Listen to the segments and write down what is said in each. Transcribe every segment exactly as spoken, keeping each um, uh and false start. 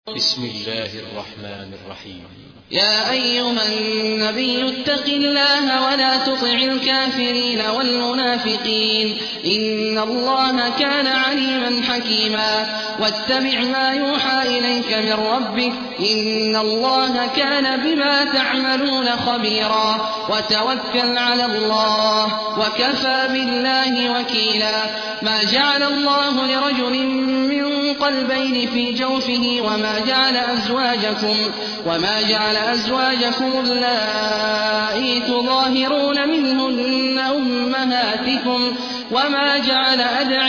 بسم الله الرحمن الرحيم. يا أيها النبي اتق الله ولا تطع الكافرين والمنافقين إن الله كان عليما حكيما واتبع ما يوحى إليك من ربك إن الله كان بما تعملون خبيرا وتوكل على الله وكفى بالله وكيلا ما جعل الله لرجل من قلبين في جوفه وما جعل أزواجكم وما جعل أزواجكم اللائي تظاهرون منهن أمهاتكم وما جعل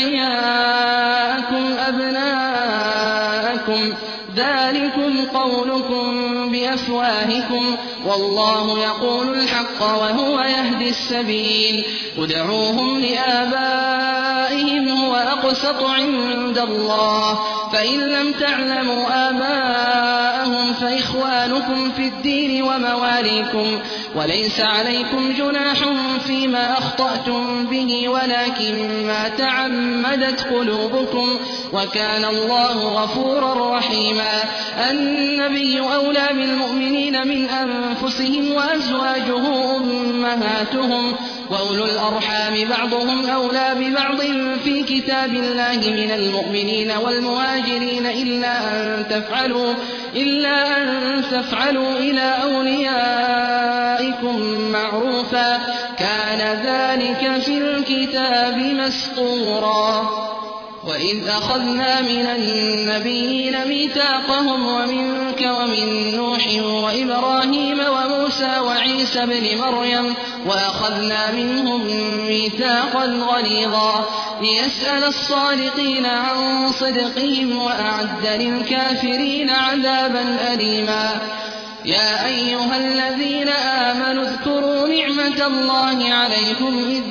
أدعياءكم أبناءكم ذلكم قولكم بأفواهكم والله يقول الحق وهو يهدي السبيل ادعوهم لآبائهم هو أقسط عند الله فإن لم تعلموا آباءهم فإخوانكم في الدين ومواليكم وليس عليكم جناح فيما أخطأتم به ولكن ما تعمدت قلوبكم وكان الله غفورا رحيما النبي أولى بالمؤمنين من أنفسهم وأزواجه أمهاتهم وأولو الأرحام بعضهم أولى ببعض في كتاب الله من المؤمنين والمهاجرين إلا أن تفعلوا إلا أن تفعلوا إلى أوليائكم معروفا كان ذلك في الكتاب مسطورا وإذ أخذنا من النبيين ميثاقهم ومنك ومن نوح وإبراهيم وموسى وعيسى ابن مريم وأخذنا منهم ميثاقا غليظا ليسأل الصادقين عن صدقهم وأعد للكافرين عذابا أليما يا أيها الذين آمنوا اذكروا نعمة الله عليكم إذ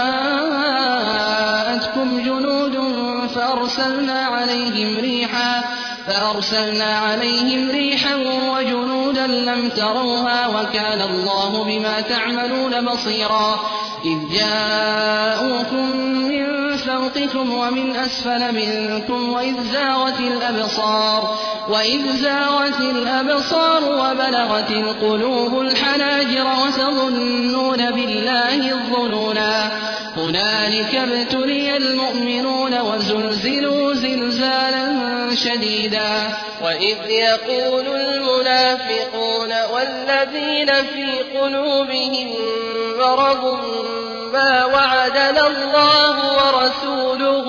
جاءتكم جنود فأرسلنا عليهم ريحا فأرسلنا عليهم ريحا وجنودا لم تروها وكان الله بما تعملون بصيرا إذ جاءوكم من فوقكم ومن أسفل منكم وإذ زاغت الأبصار وإذ زاغت الأبصار وبلغت القلوب الحناجر وتظنون بالله الظنونا هنالك ابتلي المؤمنون وزلزلوا زلزالا شديدا وإذ يقول المنافقون والذين في قلوبهم مرض ما وعدنا الله ورسوله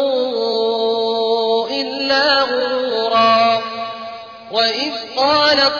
إلا غرورا وإذ قالت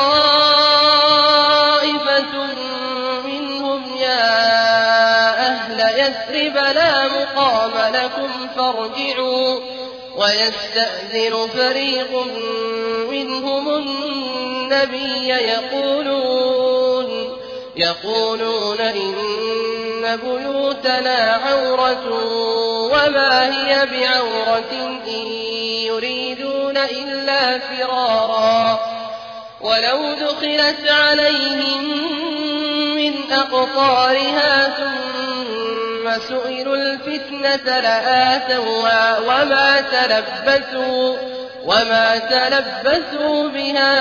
طائفة منهم يا أهل يثرب لا مقام لكم فارجعوا ويستأذن فريق منهم النبي يقولون يقولون إن بيوتنا عورة وما هي بعورة إن يريدون إلا فرارا ولو دخلت عليهم من أقطارها ثم سئلوا الفتنة لآتوها وما تلبثوا وما تلبثوا بها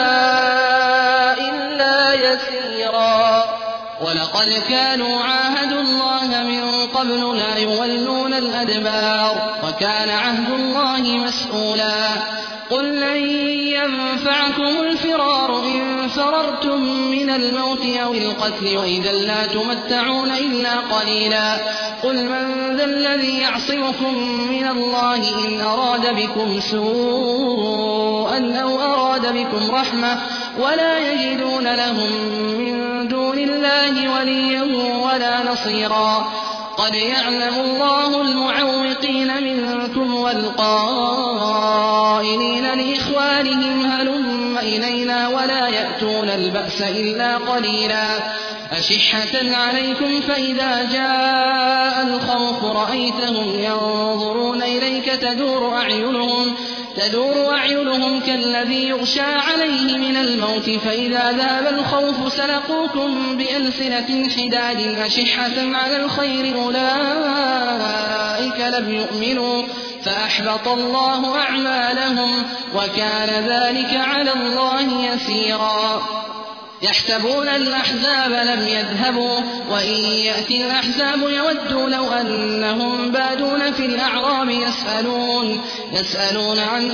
إلا يسيرا ولقد كانوا عاهدوا الله من قبل لا يولون الأدبار وكان عهد الله مسؤولا قل لن ينفعكم الفرار إن فررتم من الموت أو القتل وإذا لا تمتعون إلا قليلا قل من ذا الذي يعصمكم من الله إن أراد بكم سوءا أو أراد بكم رحمة ولا يجدون لهم من دون الله وليا ولا نصيرا قد يعلم الله المعوقين منكم والقائلين لإخوانهم هلم إلينا ولا يأتون البأس إلا قليلا أشحة عليكم فإذا جاء الخوف رأيتهم ينظرون إليك تدور أعينهم تدور أعينهم كالذي يغشى عليه من الموت فإذا ذهب الخوف سلقوكم بألسنة حداد أشحة على الخير أولئك لم يؤمنوا فأحبط الله أعمالهم وكان ذلك على الله يسيرا يحسبون الأحزاب لم يذهبوا وإن يأتي الأحزاب يودوا لو أنهم بادون في الأعراب يسألون, يسألون عن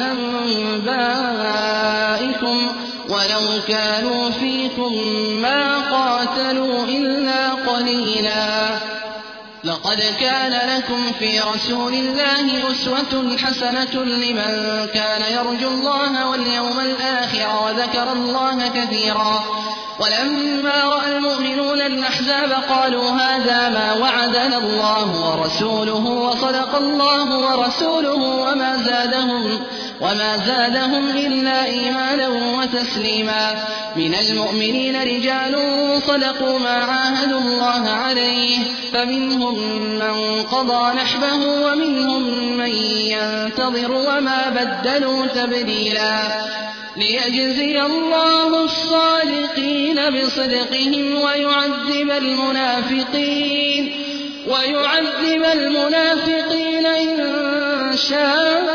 أنبائكم ولو كانوا فيكم ما قاتلوا إلا قليلا لقد كان لكم في رسول الله أسوة حسنة لمن كان يرجو الله واليوم الآخر وذكر الله كثيرا ولما رأى المؤمنون الأحزاب قالوا هذا ما وعدنا الله ورسوله وصدق الله ورسوله وما زادهم, وما زادهم إلا إيمانا وتسليما من المؤمنين رجال صدقوا ما عاهدوا الله عليه فمنهم من قضى نحبه ومنهم من ينتظر وما بدلوا تبديلا ليجزي الله الصادقين بصدقهم ويعذب المنافقين ويعذب المنافقين إن شاء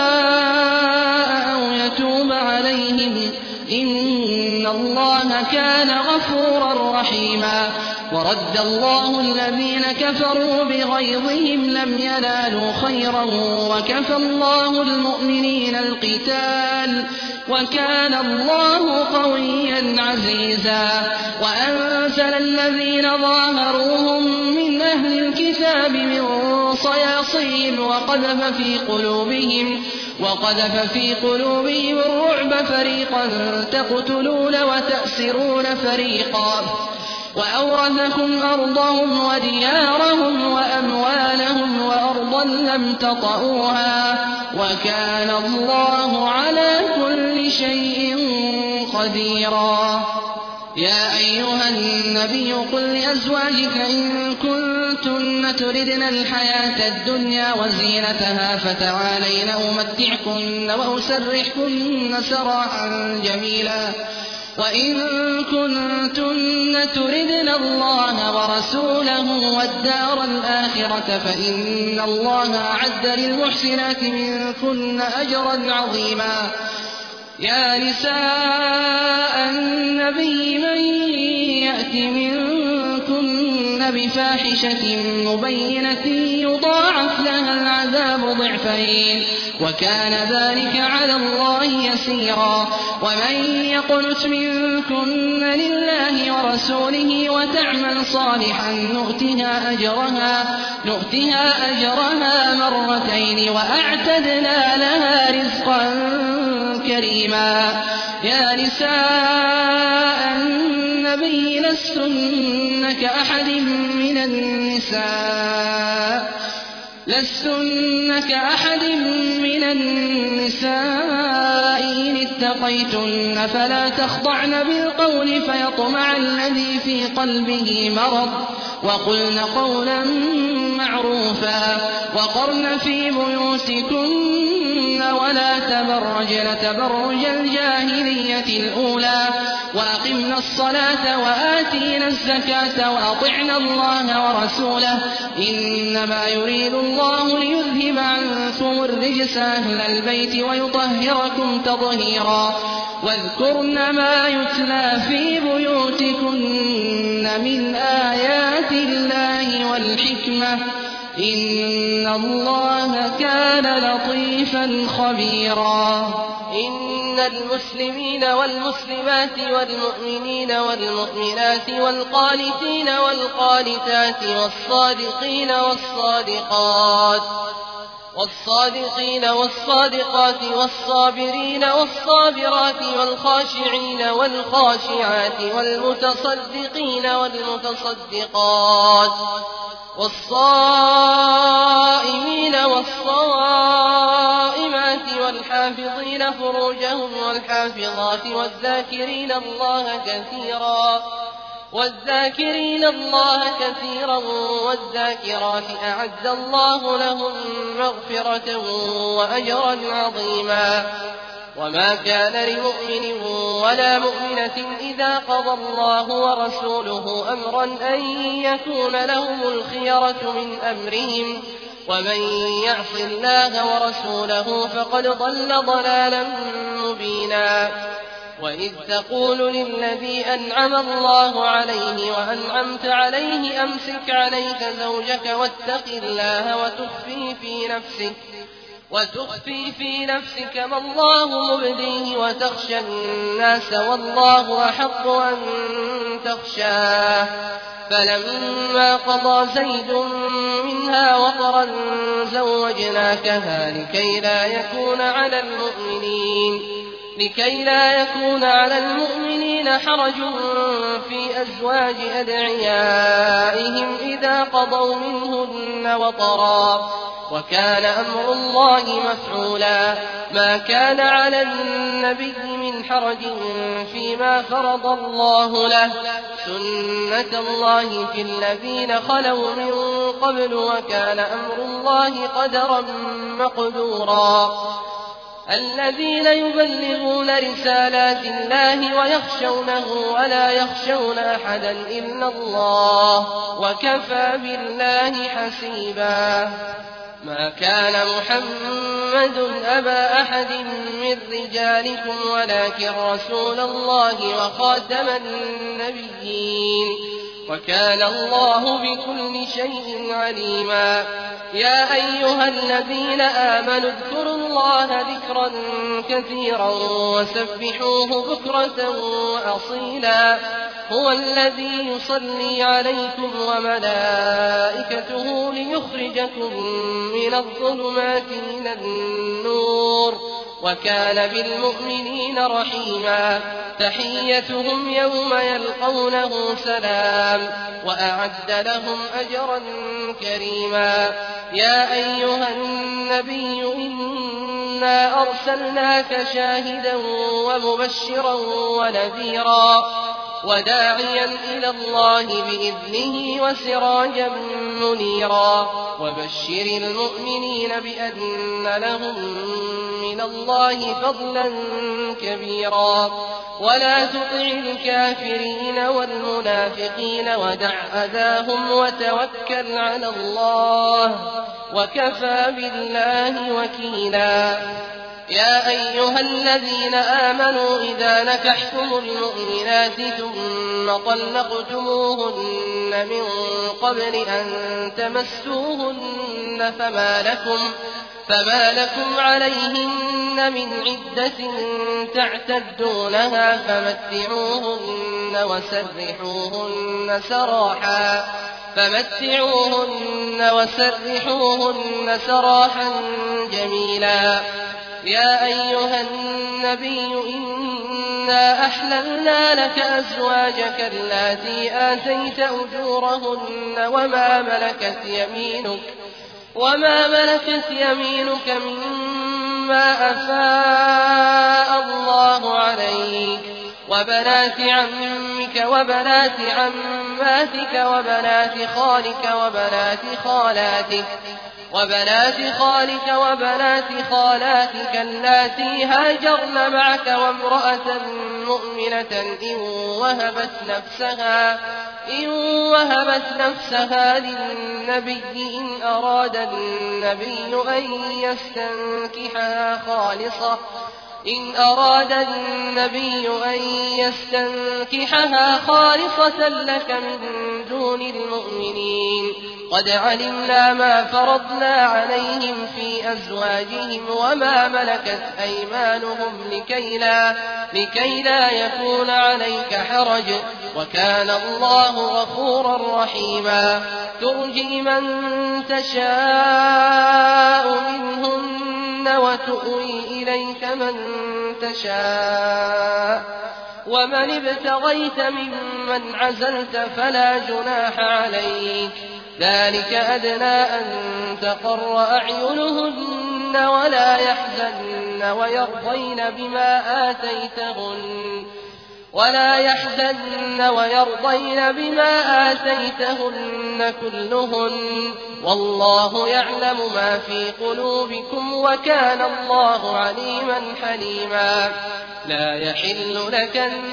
أو يتوب عليهم إن الله كان غفورا رحيما ورد الله الذين كفروا بغيظهم لم ينالوا خيرا وكفى الله المؤمنين القتال وكان الله قويا عزيزا وأنزل الذين ظاهروهم من أهل الكتاب من صياصيهم وقذف في قلوبهم وقذف في قلوبهم الرعب فريقا تقتلون وتأسرون فريقا وأورثكم أرضهم وديارهم وأموالهم وأرضا لم تطئوها وكان الله على كل شيء قديرا يا أيها النبي قل لأزواجك إن كنتن تردن الحياة الدنيا وزينتها فتعالين أمتعكن وأسرحكن سراحا جميلا وإن كنتن تردن الله ورسوله والدار الآخرة فإن الله أعد للمحسنات منكن أجرا عظيما يا نساء النبي من يأت منكن بفاحشة مبينة يضاعف لها العذاب ضعفين وكان ذلك على الله يسيرا ومن يقنت منكن لله ورسوله وتعمل صالحا نؤتها أجرها, نؤتها أجرها مرتين وأعتدنا لها رزقا كريما يا نساء النبي لستن كأحد من النساء لستن كأحد من النساء إن اتقيتن فلا تخضعن بالقول فيطمع الذي في قلبه مرض وقلن قولا معروفا وقرن في بيوتكن ولا تبرجن تبرج الجاهلية الأولى وأقمنا الصلاة وآتينا الزكاة وأطعنا الله ورسوله إنما يريد الله ليذهب عنكم الرجس أهل البيت ويطهركم تطهيرا واذكرن ما يتلى في بيوتكن من آيات الله والحكمة إن الله كان لطيفا خبيرا إن المسلمين والمسلمات والمؤمنين والمؤمنات والقانتين والقانتات والصادقين والصادقات والصادقين والصادقات والصابرين والصابرات والخاشعين والخاشعات والمتصدقين والمتصدقات والصائمين والصائمات والحافظين فروجهم والحافظات والذاكرين الله كثيرا والذاكرين الله كثيرا والذاكرات أعد الله لهم مغفرة وأجرا عظيما. وما كان لمؤمن ولا مؤمنة إذا قضى الله ورسوله أمرا أن يكون لهم الخيرة من أمرهم، ومن يعص الله ورسوله فقد ضل ضلالا مبينا. وإذ تقول للذي أنعم الله عليه وأنعمت عليه أمسك عليك زوجك واتق الله وتخفي في نفسك وتخفي في نفسك ما الله مبديه وتخشى الناس والله أحق أن تخشاه. فلما قضى زيد منها وطرا زوجناكها لكي لا يكون على المؤمنين لكي لا يكون على المؤمنين حرج في أزواج أدعيائهم إذا قضوا منهن وطرا، وكان أمر الله مفعولا. ما كان على النبي من حرج فيما فرض الله له، سنة الله في الذين خلوا من قبل، وكان أمر الله قدرا مقدورا. الذين يبلغون رسالات الله ويخشونه ولا يخشون أحدا إلا الله، وكفى بالله حسيبا. ما كان محمد أبا أحد من رجالكم ولكن رسول الله وخاتم النبيين، وكان الله بكل شيء عليما. يا أيها الذين آمنوا اذكروا الله ذكرا كثيرا وسبحوه بكرة وأصيلا. هو الذي يصلي عليكم وملائكته ليخرجكم من الظلمات إلى النور، وكان بالمؤمنين رحيما. تحيتهم يوم يلقونه سلام، وأعد لهم أجرا كريما. يا أيها النبي إنا أرسلناك شاهدا ومبشرا ونذيرا وداعيا إلى الله بإذنه وسراجا منيرا. وبشر المؤمنين بأن لهم من الله فضلا كبيرا. ولا تطع الكافرين والمنافقين ودع أذاهم وتوكل على الله، وكفى بالله وكيلا. يا أيها الذين آمنوا إذا نكحتم المؤمنات ثم طلقتموهن من قبل أن تمسوهن فما لكم, فما لكم عليهن من عدة تعتدونها فمتعوهن وسرحوهن سراحا فمتعوهن وسرحوهن سراحا جميلا. يا أيها النبي إنا أحللنا لك أزواجك اللاتي آتيت أجورهن وما ملكت يمينك وما ملكت يمينك مما أفاء الله عليك وبنات عمك وبنات عماتك وبنات خالك وبنات خالاتك وبنات خالك وبنات خالاتك اللاتي هاجرن معك وامرأة مؤمنة إن وهبت نفسها إن وهبت نفسها للنبي إن أراد النبي أن يستنكحها خالصة إن أراد النبي أن يستنكحها خالصة لك من دون المؤمنين. قد علمنا ما فرضنا عليهم في أزواجهم وما ملكت أيمانهم لكي لا, لكي لا يكون عليك حرج، وكان الله غفورا رحيما. ترجي من تشاء منهن وتؤوي إليك من تشاء، ومن ابتغيت ممن عزلت فلا جناح عليك. ذلك أدنى أن تقر أعينهن ولا يحزن ويرضين بما آتيتهن ولا يحزن ويرضين بما آتيتهن كلهن والله يعلم ما في قلوبكم وكان الله عليما حليما. لا يحل لك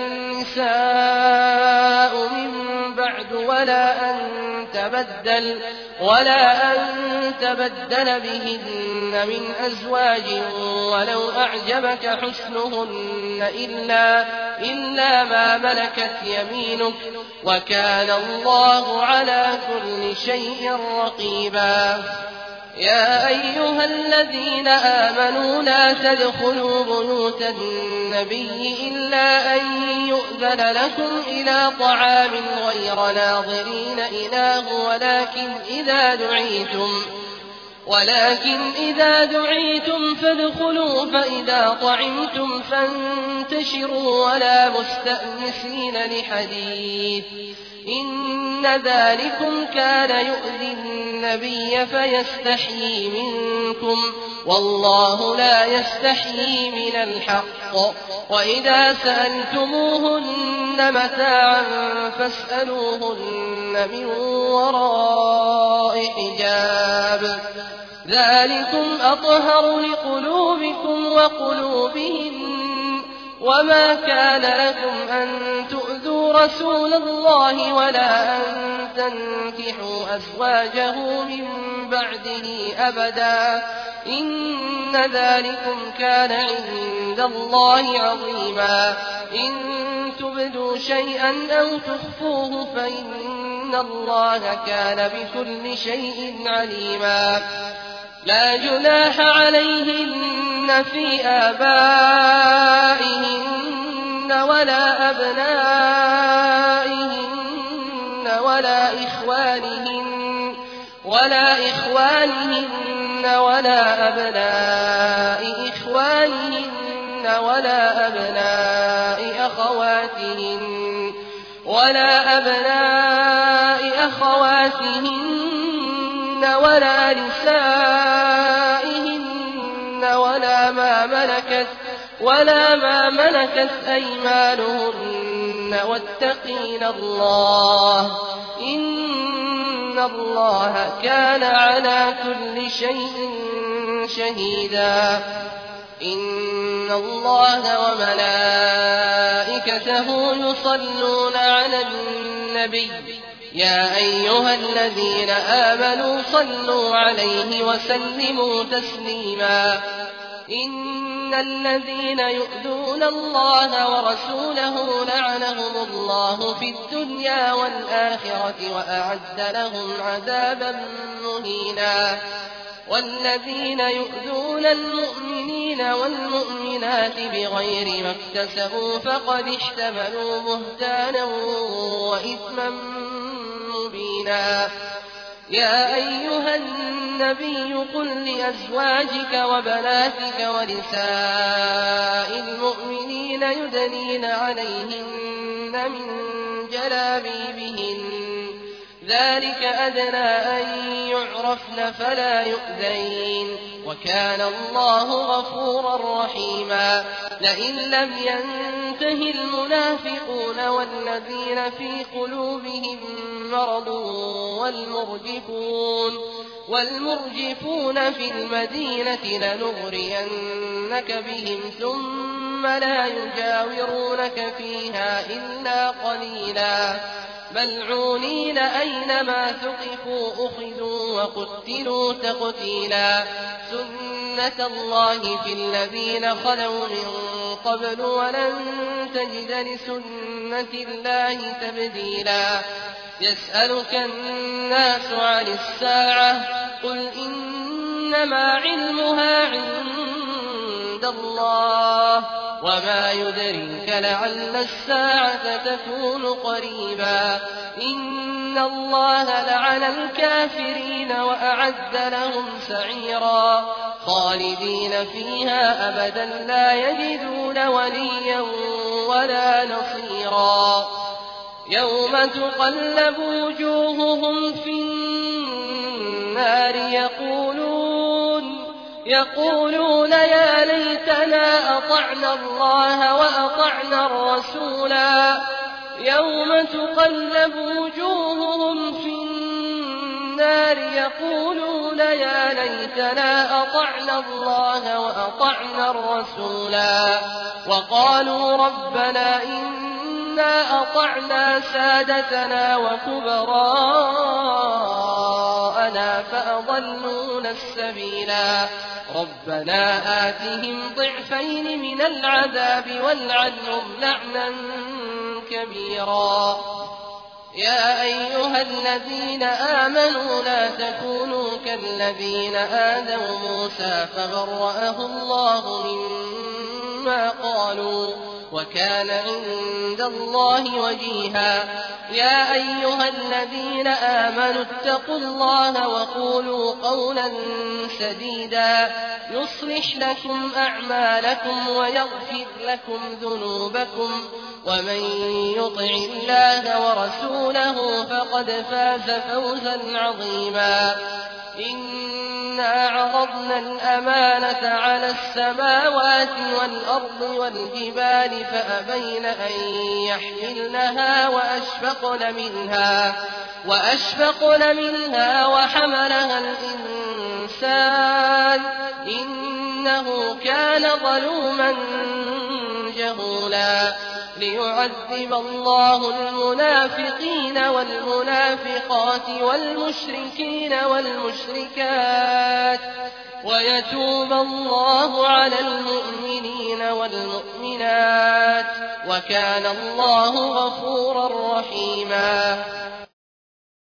النساء من بعد ولا أن تبدل ولا أن تبدل بهن من أزواج ولو أعجبك حسنهن إلا إلا ما ملكت يمينك وكان الله على كل شيء رقيبا. يا أيها الذين آمنوا لا تدخلوا بيوت النبي إلا أن يؤذن لكم إلى طعام غير ناظرين إناه ولكن إذا دعيتم ولكن إذا دعيتم فادخلوا فإذا طعمتم فانتشروا ولا مستأنسين لحديث إن ذلكم كان يؤذي النبي فيستحيي منكم والله لا يستحيي من الحق. وإذا سألتموهن متاعا فاسألوهن من وراء حجاب ذلكم أطهر لقلوبكم وقلوبهن وما كان لكم أن تؤذوا رسول الله ولا أن تنكحوا أزواجه من بعده أبدا إن ذلكم كان عند الله عظيما. إن تبدوا شيئا أو تخفوه فإن الله كان بكل شيء عليما. لا جناح عليهن في آبائهن ولا أبنائهن ولا إخوانهن ولا إخوانهن ولا أبناء إخوانهن ولا أبناء أخواتهن ولا أبناء أخواتهن ولا نسائهن ولا ما ملكت ولا ما ملكت أيمانهن واتقين الله إن الله كان على كل شيء شهيدا. إن الله وملائكته يصلون على النبي يا أيها الذين آمنوا صلوا عليه وسلموا تسليما. إن الذين يؤذون الله ورسوله لعنهم الله في الدنيا والآخرة وأعد لهم عذابا مهينا. والذين يؤذون المؤمنين والمؤمنات بغير ما اكتسبوا فقد احتملوا بهتانا وإثما مبينا. يا أيها النبي قل لأزواجك وبناتك ونساء المؤمنين يدنين عليهن من جلابيبهن ذلك أدنى أن يعرفن فلا يؤذين وكان الله غفورا رحيما. لئن لم ينته المنافقون والذين في قلوبهم مرض والمرجفون والمرجفون في المدينة لنغرينك بهم ثم لا يجاورونك فيها إلا قليلا ملعونين أينما ثقفوا أخذوا وقتلوا تقتيلا. سنة الله في الذين خلوا من قبل ولن تجد لسنة الله تبديلا. يسألك الناس عن الساعة قل إنما علمها عند الله وما يدريك لعل الساعة تكون قريبا. إن الله لعن الكافرين وأعد لهم سعيرا خالدين فيها أبدا لا يجدون وليا ولا نصيرا. يوم تقلب وجوههم في النار يقولون يقولون يا ليتنا أطعنا الله وأطعنا الرسول رسولا يوم تقلب وجوههم في النار يقولون يا ليتنا أطعنا الله وأطعنا الرسولا وقالوا ربنا إنا أطعنا سادتنا وكبراءنا فأضلونا السبيلا ربنا آتهم ضعفين من العذاب والعنهم لعنا كبيرا يا أيها الذين آمنوا لا تكونوا كالذين آذوا موسى فبرأه الله مما قالوا وكان عند الله وجيها يا أيها الذين آمنوا اتقوا الله وقولوا قولا سديدا يصلح لكم أعمالكم ويغفر لكم ذنوبكم ومن يطع الله ورسوله فقد فاز فوزا عظيما إنا عرضنا الأمانة على السماوات والأرض والجبال فأبين أن يحملنها وأشفقن منها وأشفقن منها وحملها الإنسان إنه كان ظلوما جهولا ليعذب الله المنافقين والمنافقات والمشركين والمشركات ويتوب الله على المؤمنين والمؤمنات وكان الله غفورا رحيما